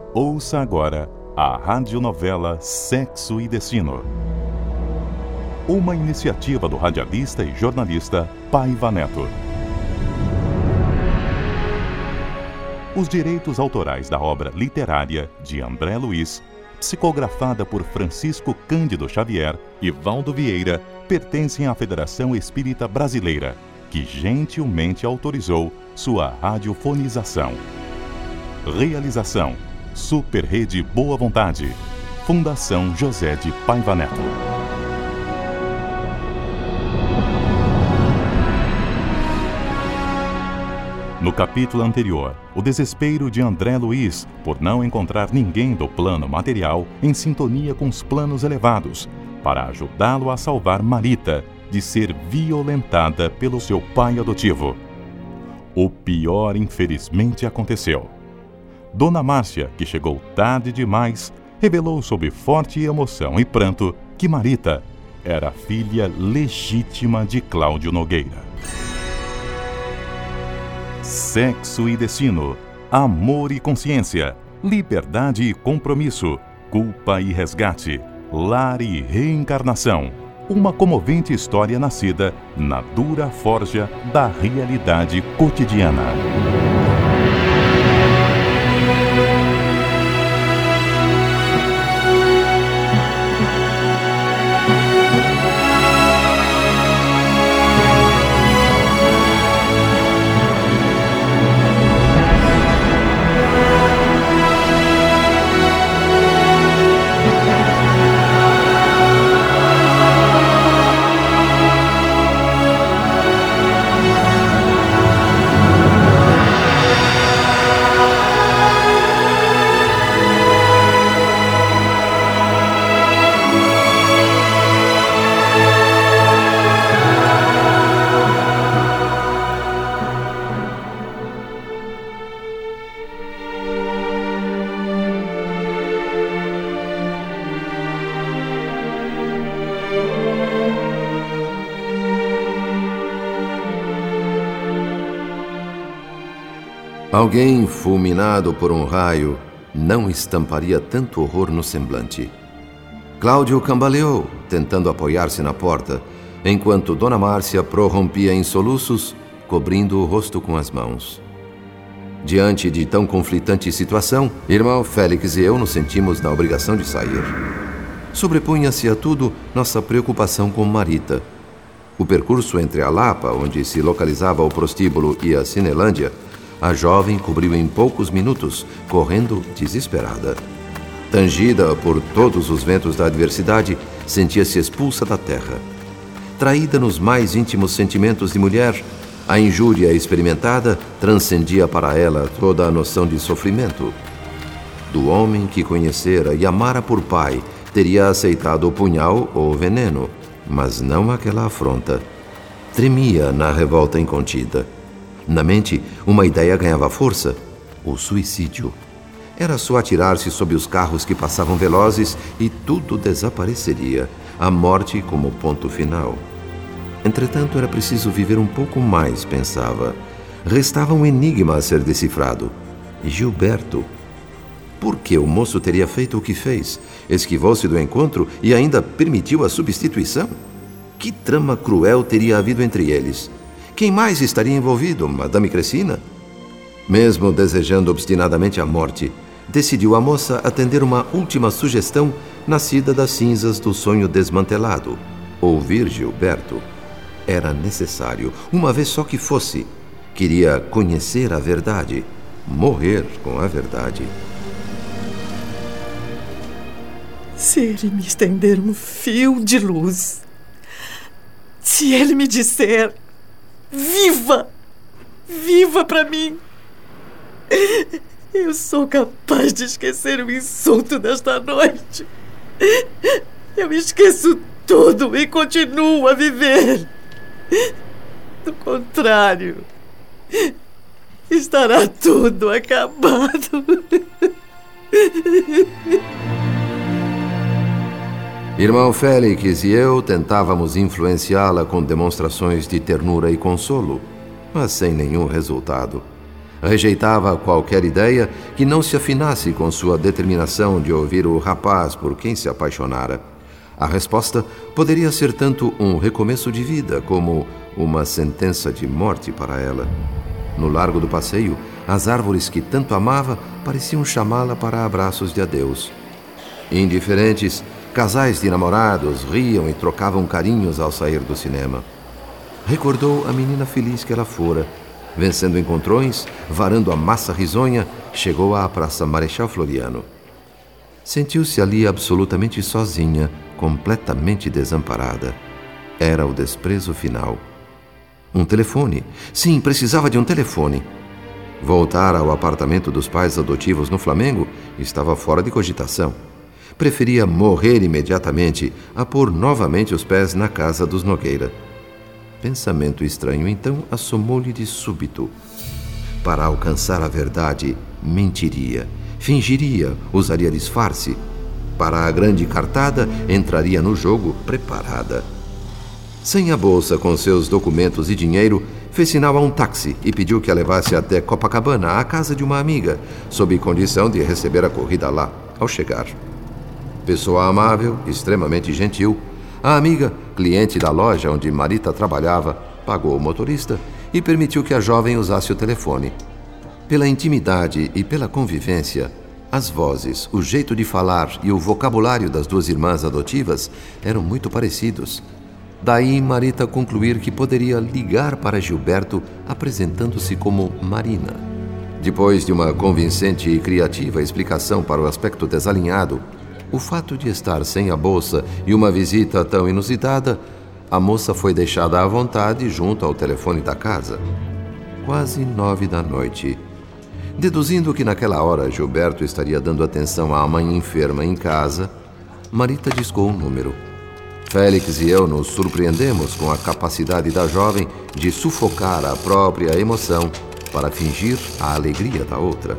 Ouça agora a radionovela Sexo e Destino. Uma iniciativa do radialista e jornalista Paiva Neto. Os direitos autorais da obra literária de André Luiz, psicografada por Francisco Cândido Xavier e Valdo Vieira, pertencem à Federação Espírita Brasileira, que gentilmente autorizou sua radiofonização. Realização: Super Rede Boa Vontade. Fundação José de Paiva Neto. No capítulo anterior, o desespero de André Luiz por não encontrar ninguém do plano material em sintonia com os planos elevados, para ajudá-lo a salvar Marita de ser violentada pelo seu pai adotivo. O pior, infelizmente, aconteceu. Dona Márcia, que chegou tarde demais, revelou sob forte emoção e pranto que Marita era filha legítima de Cláudio Nogueira. Sexo e destino, amor e consciência, liberdade e compromisso, culpa e resgate, lar e reencarnação. Uma comovente história nascida na dura forja da realidade cotidiana. Alguém fulminado por um raio não estamparia tanto horror no semblante. Cláudio cambaleou, tentando apoiar-se na porta, enquanto Dona Márcia prorrompia em soluços, cobrindo o rosto com as mãos. Diante de tão conflitante situação, irmão Félix e eu nos sentimos na obrigação de sair. Sobrepunha-se a tudo nossa preocupação com Marita. O percurso entre a Lapa, onde se localizava o prostíbulo, e a Cinelândia, a jovem cobriu em poucos minutos, correndo desesperada. Tangida por todos os ventos da adversidade, sentia-se expulsa da terra. Traída nos mais íntimos sentimentos de mulher, a injúria experimentada transcendia para ela toda a noção de sofrimento. Do homem que conhecera e amara por pai, teria aceitado o punhal ou o veneno, mas não aquela afronta. Tremia na revolta incontida. Na mente, uma ideia ganhava força: o suicídio. Era só atirar-se sob os carros que passavam velozes e tudo desapareceria, a morte como ponto final. Entretanto, era preciso viver um pouco mais, pensava. Restava um enigma a ser decifrado. Gilberto. Por que o moço teria feito o que fez? Esquivou-se do encontro e ainda permitiu a substituição? Que trama cruel teria havido entre eles? Quem mais estaria envolvido? Madame Cressina? Mesmo desejando obstinadamente a morte, decidiu a moça atender uma última sugestão nascida das cinzas do sonho desmantelado: ouvir Gilberto. Era necessário, uma vez só que fosse. Queria conhecer a verdade, morrer com a verdade. Se ele me estender um fio de luz, se ele me disser: viva! Viva pra mim! Eu sou capaz de esquecer o insulto desta noite. Eu esqueço tudo e continuo a viver. Do contrário, estará tudo acabado. Irmão Félix e eu tentávamos influenciá-la com demonstrações de ternura e consolo, mas sem nenhum resultado. Rejeitava qualquer ideia que não se afinasse com sua determinação de ouvir o rapaz por quem se apaixonara. A resposta poderia ser tanto um recomeço de vida como uma sentença de morte para ela. No largo do passeio, as árvores que tanto amava pareciam chamá-la para abraços de adeus. Indiferentes, casais de namorados riam e trocavam carinhos ao sair do cinema. Recordou a menina feliz que ela fora. Vencendo encontrões, varando a massa risonha, chegou à Praça Marechal Floriano. Sentiu-se ali absolutamente sozinha, completamente desamparada. Era o desprezo final. Um telefone. Sim, precisava de um telefone. Voltar ao apartamento dos pais adotivos no Flamengo estava fora de cogitação. Preferia morrer imediatamente a pôr novamente os pés na casa dos Nogueira. Pensamento estranho, então, assomou-lhe de súbito. Para alcançar a verdade, mentiria, fingiria, usaria disfarce. Para a grande cartada, entraria no jogo preparada. Sem a bolsa com seus documentos e dinheiro, fez sinal a um táxi e pediu que a levasse até Copacabana, à casa de uma amiga, sob condição de receber a corrida lá, ao chegar. Pessoa amável, extremamente gentil, a amiga, cliente da loja onde Marita trabalhava, pagou o motorista e permitiu que a jovem usasse o telefone. Pela intimidade e pela convivência, as vozes, o jeito de falar e o vocabulário das duas irmãs adotivas eram muito parecidos. Daí Marita concluir que poderia ligar para Gilberto apresentando-se como Marina. Depois de uma convincente e criativa explicação para o aspecto desalinhado, o fato de estar sem a bolsa e uma visita tão inusitada, a moça foi deixada à vontade junto ao telefone da casa. Quase 9 da noite. Deduzindo que naquela hora Gilberto estaria dando atenção à mãe enferma em casa, Marita discou um número. Félix e eu nos surpreendemos com a capacidade da jovem de sufocar a própria emoção para fingir a alegria da outra.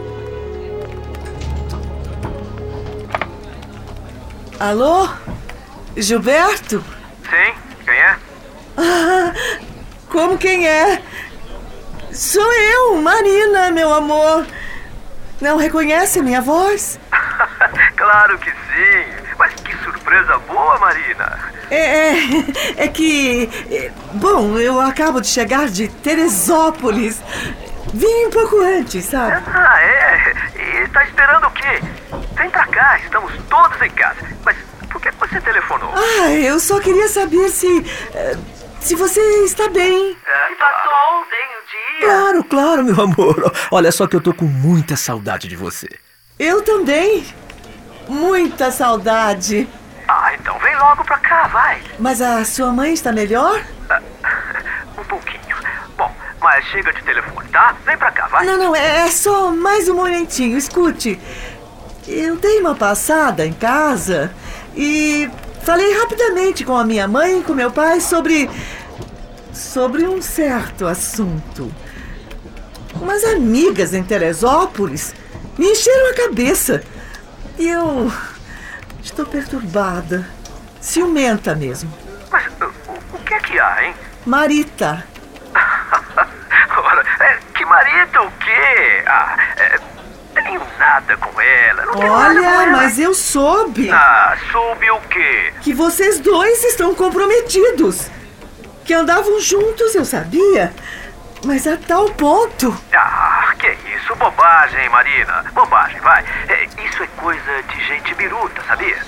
Alô? Gilberto? Sim, quem é? Ah, como quem é? Sou eu, Marina, meu amor. Não reconhece minha voz? Claro que sim. Mas que surpresa boa, Marina. É que... Bom, eu acabo de chegar de Teresópolis. Vim um pouco antes, sabe? Ah, é? E tá esperando o quê? Vem pra cá, estamos todos em casa. Mas por que você telefonou? Ah, eu só queria saber se você está bem. E passou ontem o dia? Claro, meu amor. Olha só que eu tô com muita saudade de você. Eu também. Muita saudade. Ah, então vem logo pra cá, vai. Mas a sua mãe está melhor? Um pouquinho. Bom, mas chega de telefone, tá? Vem pra cá, vai. Não, é só mais um momentinho. Escute, eu dei uma passada em casa e falei rapidamente com a minha mãe e com meu pai sobre um certo assunto. Umas amigas em Teresópolis me encheram a cabeça e eu estou perturbada, ciumenta mesmo. Mas o que é que há, hein? Marita. Ora, que Marita o quê? Tenho nada com ela. Não tenho nada com Olha, ela. mas eu soube Soube o quê? que vocês dois estão comprometidos. Que andavam juntos, eu sabia. Mas a tal ponto. Que isso? Bobagem, Marina. Bobagem, vai. Isso é coisa de gente biruta, sabia?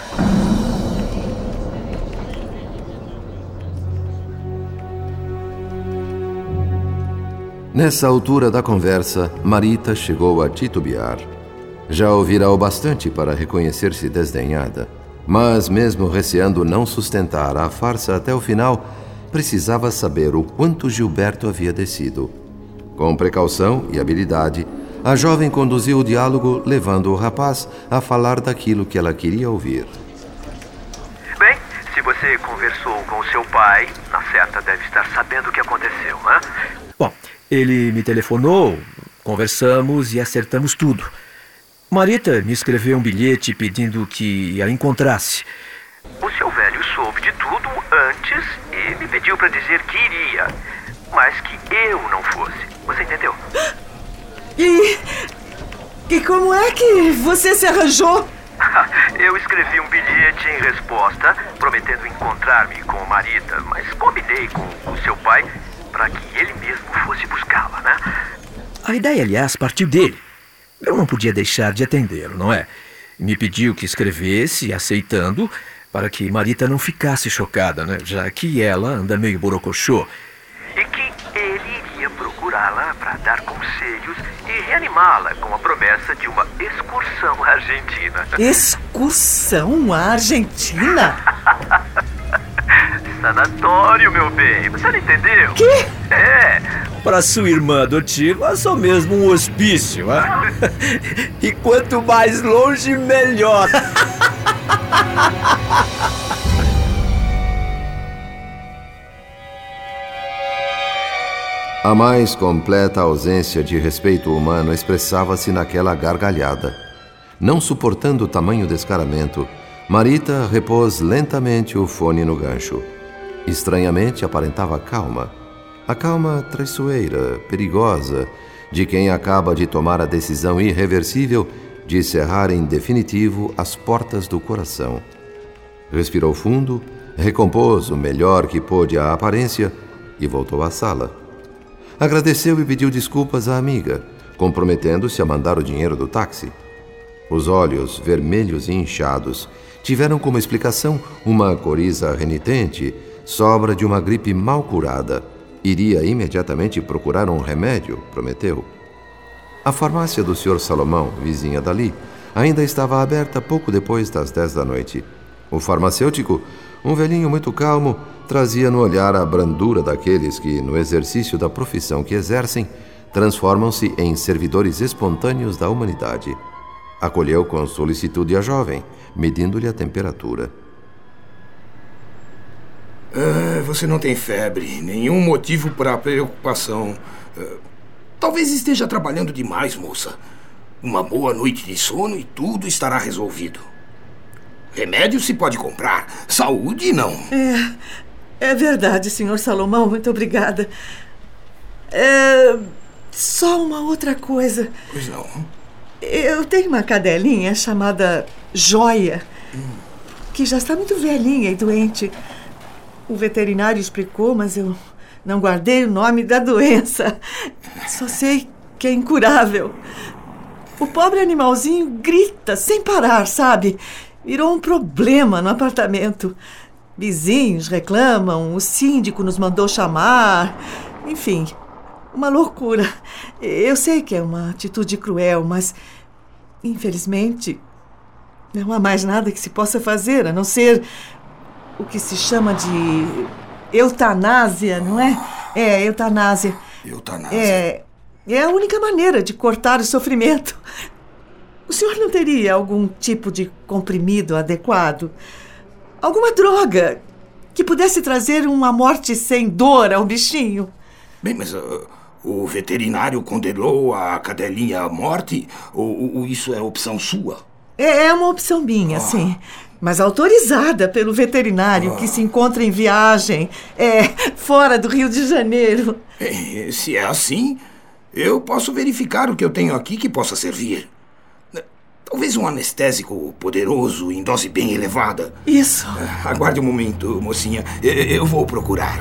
Nessa altura da conversa, Marita chegou a titubear. Já ouvira o bastante para reconhecer-se desdenhada, mas mesmo receando não sustentar a farsa até o final, precisava saber o quanto Gilberto havia descido. Com precaução e habilidade, a jovem conduziu o diálogo, levando o rapaz a falar daquilo que ela queria ouvir. Bem, se você conversou com seu pai, na certa deve estar sabendo o que aconteceu, né? Bom, ele me telefonou, conversamos e acertamos tudo. Marita me escreveu um bilhete pedindo que a encontrasse. O seu velho soube de tudo antes e me pediu para dizer que iria, mas que eu não fosse. Você entendeu? E como é que você se arranjou? Eu escrevi um bilhete em resposta, prometendo encontrar-me com Marita, mas combinei com o seu pai para que ele mesmo fosse buscá-la, né? A ideia, aliás, partiu dele. Eu não podia deixar de atendê-lo, não é? Me pediu que escrevesse, aceitando, para que Marita não ficasse chocada, né? Já que ela anda meio borocochô. E que ele iria procurá-la para dar conselhos e reanimá-la com a promessa de uma excursão à Argentina. Excursão à Argentina? Sanatório, meu bem. Você não entendeu? Quê? É. Para sua irmã adotiva, só mesmo um hospício, né? E quanto mais longe, melhor. A mais completa ausência de respeito humano expressava-se naquela gargalhada. Não suportando tamanho descaramento, Marita repôs lentamente o fone no gancho. Estranhamente aparentava calma. A calma traiçoeira, perigosa, de quem acaba de tomar a decisão irreversível de cerrar em definitivo as portas do coração. Respirou fundo, recompôs o melhor que pôde a aparência e voltou à sala. Agradeceu e pediu desculpas à amiga, comprometendo-se a mandar o dinheiro do táxi. Os olhos, vermelhos e inchados, tiveram como explicação uma coriza renitente, sobra de uma gripe mal curada. Iria imediatamente procurar um remédio, prometeu. A farmácia do Sr. Salomão, vizinha dali, ainda estava aberta pouco depois das 10 da noite. O farmacêutico, um velhinho muito calmo, trazia no olhar a brandura daqueles que, no exercício da profissão que exercem, transformam-se em servidores espontâneos da humanidade. Acolheu com solicitude a jovem, medindo-lhe a temperatura. Você não tem febre, nenhum motivo para preocupação. Talvez esteja trabalhando demais, moça. Uma boa noite de sono e tudo estará resolvido. Remédio se pode comprar, saúde não. É verdade, Sr. Salomão, muito obrigada. Só uma outra coisa. Pois não. Eu tenho uma cadelinha chamada Joia, que já está muito velhinha e doente. O veterinário explicou, mas eu não guardei o nome da doença. Só sei que é incurável. O pobre animalzinho grita sem parar, sabe? Virou um problema no apartamento. Vizinhos reclamam, o síndico nos mandou chamar. Enfim, uma loucura. Eu sei que é uma atitude cruel, mas, infelizmente, não há mais nada que se possa fazer, a não ser o que se chama de eutanásia, não é? Eutanásia. Eutanásia. É a única maneira de cortar o sofrimento. O senhor não teria algum tipo de comprimido adequado? Alguma droga que pudesse trazer uma morte sem dor ao bichinho? Bem, mas o veterinário condenou a cadelinha à morte? Ou isso é opção sua? É uma opção minha, sim. Mas autorizada pelo veterinário que se encontra em viagem, fora do Rio de Janeiro. Se é assim, eu posso verificar o que eu tenho aqui que possa servir. Talvez um anestésico poderoso em dose bem elevada. Isso. Aguarde um momento, mocinha. Eu vou procurar.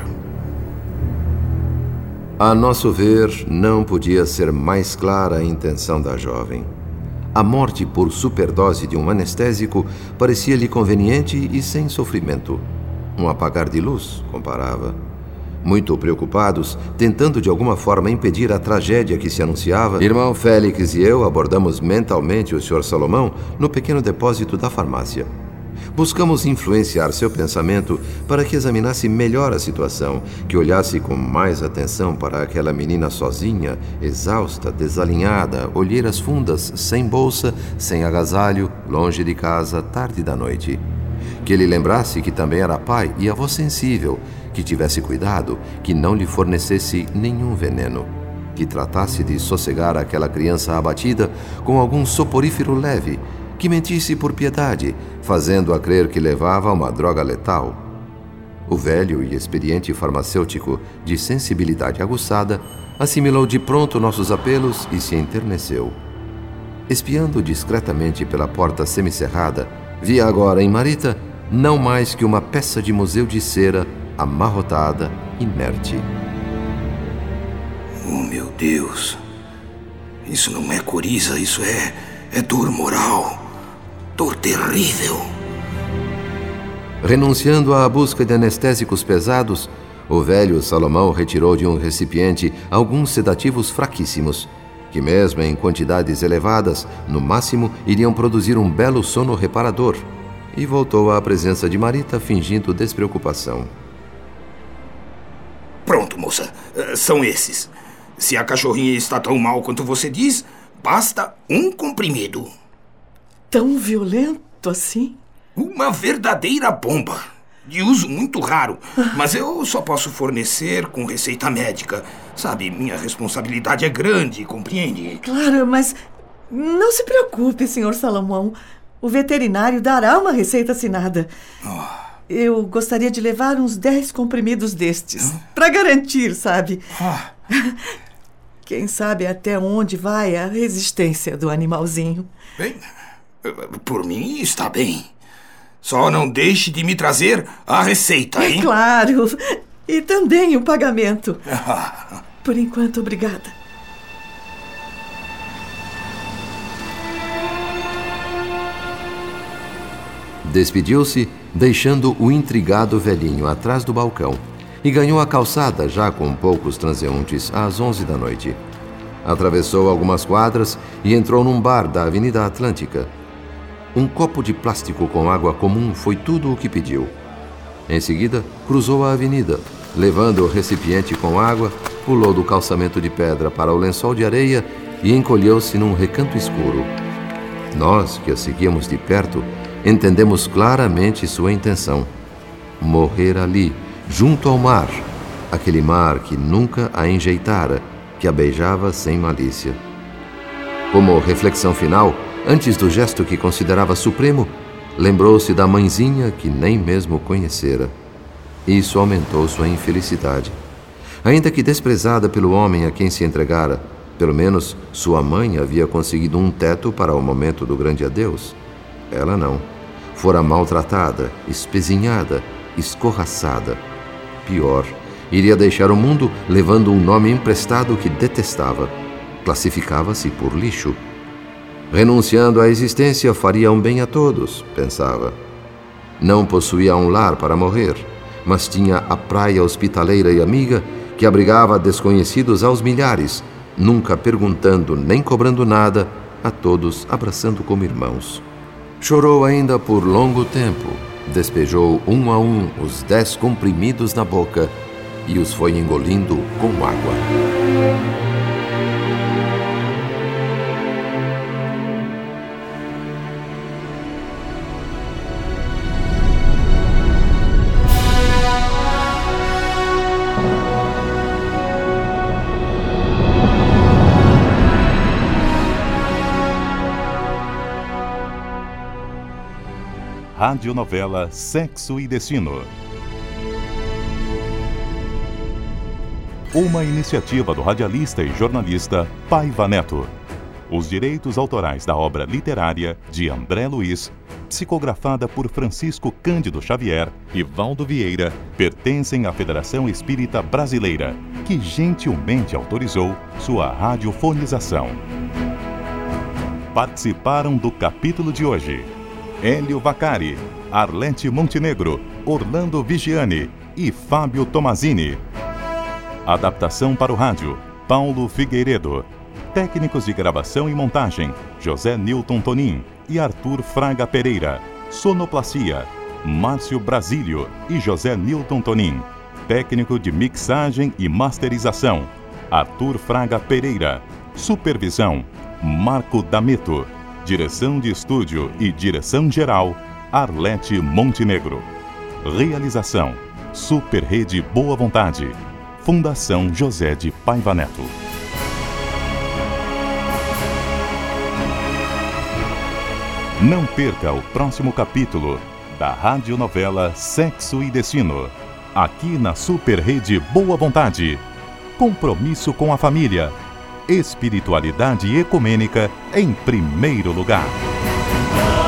A nosso ver, não podia ser mais clara a intenção da jovem. A morte por superdose de um anestésico parecia-lhe conveniente e sem sofrimento. Um apagar de luz, comparava. Muito preocupados, tentando de alguma forma impedir a tragédia que se anunciava, irmão Félix e eu abordamos mentalmente o Sr. Salomão no pequeno depósito da farmácia. Buscamos influenciar seu pensamento para que examinasse melhor a situação, que olhasse com mais atenção para aquela menina sozinha, exausta, desalinhada, olheiras fundas, sem bolsa, sem agasalho, longe de casa, tarde da noite. Que ele lembrasse que também era pai e avô sensível, que tivesse cuidado, que não lhe fornecesse nenhum veneno, que tratasse de sossegar aquela criança abatida com algum soporífero leve, que mentisse por piedade, fazendo-a crer que levava uma droga letal. O velho e experiente farmacêutico, de sensibilidade aguçada, assimilou de pronto nossos apelos e se enterneceu. Espiando discretamente pela porta semicerrada, via agora em Marita não mais que uma peça de museu de cera amarrotada, inerte. Oh, meu Deus! Isso não é coriza, isso é dor moral. Dor terrível. Renunciando à busca de anestésicos pesados, o velho Salomão retirou de um recipiente alguns sedativos fraquíssimos, que mesmo em quantidades elevadas, no máximo, iriam produzir um belo sono reparador, e voltou à presença de Marita fingindo despreocupação. Pronto, moça. São esses. Se a cachorrinha está tão mal quanto você diz, basta um comprimido. Tão violento assim? Uma verdadeira bomba. De uso muito raro. Mas eu só posso fornecer com receita médica. Sabe, minha responsabilidade é grande, compreende? Claro, mas não se preocupe, Sr. Salomão. O veterinário dará uma receita assinada. Eu gostaria de levar uns 10 comprimidos destes. Para garantir, sabe? Quem sabe até onde vai a resistência do animalzinho. Bem, por mim está bem. Só não deixe de me trazer a receita, hein? Claro. E também o pagamento. Por enquanto, obrigada. Despediu-se, deixando o intrigado velhinho atrás do balcão, e ganhou a calçada, já com poucos transeuntes, às 11 da noite. Atravessou algumas quadras e entrou num bar da Avenida Atlântica. Um copo de plástico com água comum foi tudo o que pediu. Em seguida, cruzou a avenida, levando o recipiente com água, pulou do calçamento de pedra para o lençol de areia e encolheu-se num recanto escuro. Nós, que a seguíamos de perto, entendemos claramente sua intenção: morrer ali, junto ao mar, aquele mar que nunca a enjeitara, que a beijava sem malícia. Como reflexão final, antes do gesto que considerava supremo, lembrou-se da mãezinha que nem mesmo conhecera. Isso aumentou sua infelicidade. Ainda que desprezada pelo homem a quem se entregara, pelo menos sua mãe havia conseguido um teto para o momento do grande adeus. Ela não. Fora maltratada, espezinhada, escorraçada. Pior, iria deixar o mundo levando um nome emprestado que detestava. Classificava-se por lixo. Renunciando à existência, faria um bem a todos, pensava. Não possuía um lar para morrer, mas tinha a praia hospitaleira e amiga que abrigava desconhecidos aos milhares, nunca perguntando nem cobrando nada, a todos abraçando como irmãos. Chorou ainda por longo tempo, despejou um a um os 10 comprimidos na boca e os foi engolindo com água. Radionovela Sexo e Destino. Uma iniciativa do radialista e jornalista Paiva Neto. Os direitos autorais da obra literária de André Luiz, psicografada por Francisco Cândido Xavier e Valdo Vieira, pertencem à Federação Espírita Brasileira, que gentilmente autorizou sua radiofonização. Participaram do capítulo de hoje Hélio Vaccari, Arlete Montenegro, Orlando Vigiani e Fábio Tomazini. Adaptação para o rádio, Paulo Figueiredo. Técnicos de gravação e montagem, José Nilton Tonin e Arthur Fraga Pereira. Sonoplastia, Márcio Brasílio e José Nilton Tonin. Técnico de mixagem e masterização, Arthur Fraga Pereira. Supervisão, Marco D'Ameto. Direção de estúdio e direção geral, Arlete Montenegro. Realização, Super Rede Boa Vontade. Fundação José de Paiva Neto. Não perca o próximo capítulo da radionovela Sexo e Destino. aqui na Super Rede Boa Vontade. Compromisso com a família. Espiritualidade ecumênica em primeiro lugar.